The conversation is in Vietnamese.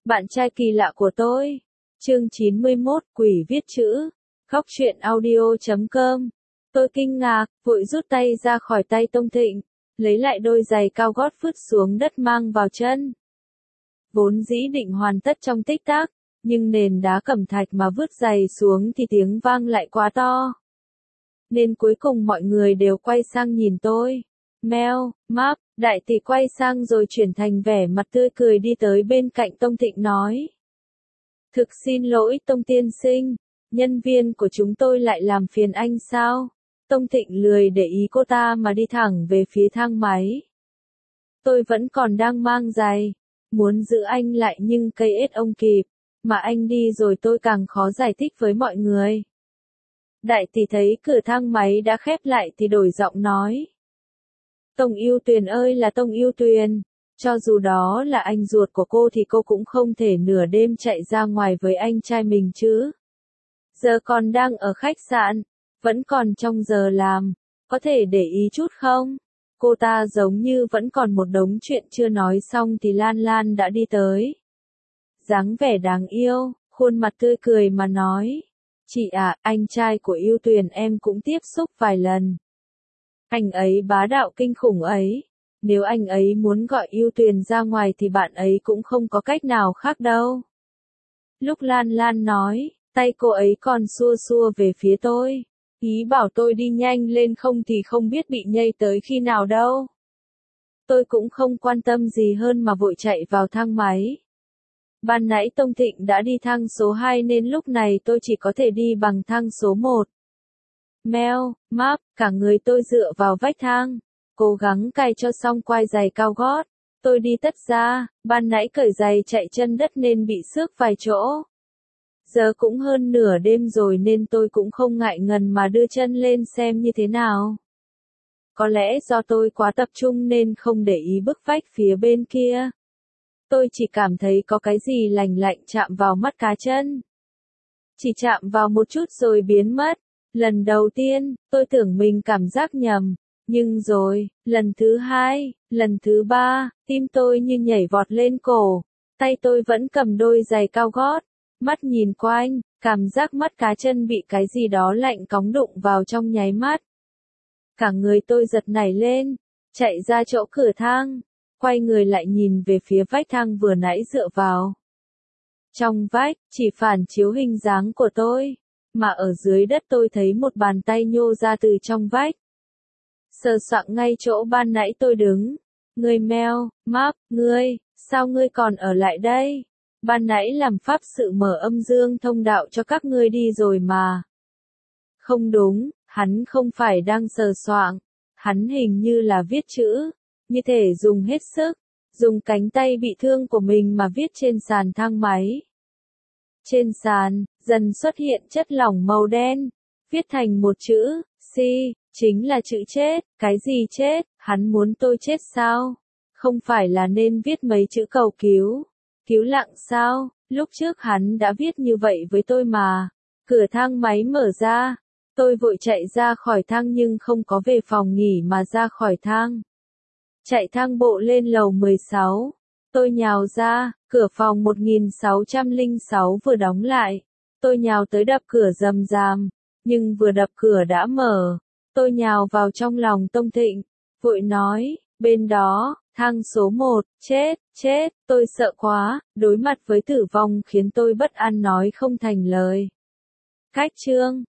Bạn trai kỳ lạ của tôi. Chương 91, Quỷ viết chữ. Khóc chuyện audio.com. Tôi kinh ngạc, vội rút tay ra khỏi tay Tông Thịnh, lấy lại đôi giày cao gót phứt xuống đất mang vào chân. Vốn dĩ định hoàn tất trong tích tắc, nhưng nền đá cẩm thạch mà vứt giày xuống thì tiếng vang lại quá to. Nên cuối cùng mọi người đều quay sang nhìn tôi. Mel, Mark, Đại Tỷ quay sang rồi chuyển thành vẻ mặt tươi cười đi tới bên cạnh Tông Thịnh nói. Thực xin lỗi Tông tiên sinh, nhân viên của chúng tôi lại làm phiền anh sao? Tông Thịnh lười để ý cô ta mà đi thẳng về phía thang máy. Tôi vẫn còn đang mang giày, muốn giữ anh lại nhưng cây ết ông kịp, mà anh đi rồi tôi càng khó giải thích với mọi người. Đại Tỷ thấy cửa thang máy đã khép lại thì đổi giọng nói. Tông Yêu Tuyền ơi là Tông Yêu Tuyền, cho dù đó là anh ruột của cô thì cô cũng không thể nửa đêm chạy ra ngoài với anh trai mình chứ. Giờ còn đang ở khách sạn, vẫn còn trong giờ làm, có thể để ý chút không? Cô ta giống như vẫn còn một đống chuyện chưa nói xong thì Lan Lan đã đi tới. Dáng vẻ đáng yêu, khuôn mặt tươi cười mà nói. Chị à, anh trai của Yêu Tuyền em cũng tiếp xúc vài lần. Anh ấy bá đạo kinh khủng ấy. Nếu anh ấy muốn gọi Yêu Tuyền ra ngoài thì bạn ấy cũng không có cách nào khác đâu. Lúc Lan Lan nói, tay cô ấy còn xua xua về phía tôi. Ý bảo tôi đi nhanh lên không thì không biết bị nhây tới khi nào đâu. Tôi cũng không quan tâm gì hơn mà vội chạy vào thang máy. Ban nãy Tông Thịnh đã đi thang số 2 nên lúc này tôi chỉ có thể đi bằng thang số 1. Mel, Mark, cả người tôi dựa vào vách thang, cố gắng cài cho xong quai giày cao gót. Tôi đi tất ra, ban nãy cởi giày chạy chân đất nên bị xước vài chỗ. Giờ cũng hơn nửa đêm rồi nên tôi cũng không ngại ngần mà đưa chân lên xem như thế nào. Có lẽ do tôi quá tập trung nên không để ý bức vách phía bên kia. Tôi chỉ cảm thấy có cái gì lành lạnh chạm vào mắt cá chân. Chỉ chạm vào một chút rồi biến mất. Lần đầu tiên, tôi tưởng mình cảm giác nhầm. Nhưng rồi, lần thứ 2, lần thứ 3, tim tôi như nhảy vọt lên cổ. Tay tôi vẫn cầm đôi giày cao gót. Mắt nhìn quanh, cảm giác mắt cá chân bị cái gì đó lạnh cóng đụng vào trong nháy mắt. Cả người tôi giật nảy lên, chạy ra chỗ cửa thang, quay người lại nhìn về phía vách thang vừa nãy dựa vào. Trong vách, chỉ phản chiếu hình dáng của tôi, mà ở dưới đất tôi thấy một bàn tay nhô ra từ trong vách. Sờ soạng ngay chỗ ban nãy tôi đứng. Ngươi Mel, Mark, ngươi, sao ngươi còn ở lại đây? Ban nãy làm pháp sự mở âm dương thông đạo cho các ngươi đi rồi mà. Không đúng, hắn không phải đang sờ soạng, hắn hình như là viết chữ, như thể dùng hết sức, dùng cánh tay bị thương của mình mà viết trên sàn thang máy. Trên sàn, dần xuất hiện chất lỏng màu đen, viết thành một chữ, C, chính là chữ chết. Cái gì chết? Hắn muốn tôi chết sao? Không phải là nên viết mấy chữ cầu cứu? Cứu lặng sao? Lúc trước hắn đã viết như vậy với tôi mà. Cửa thang máy mở ra. Tôi vội chạy ra khỏi thang nhưng không có về phòng nghỉ mà ra khỏi thang. Chạy thang bộ lên lầu 16. Tôi nhào ra, cửa phòng 1606 vừa đóng lại. Tôi nhào tới đập cửa rầm ràm, nhưng vừa đập cửa đã mở. Tôi nhào vào trong lòng Tông Thịnh, vội nói, bên đó, thang số 1, chết, tôi sợ quá, đối mặt với tử vong khiến tôi bất an nói không thành lời. Cách chương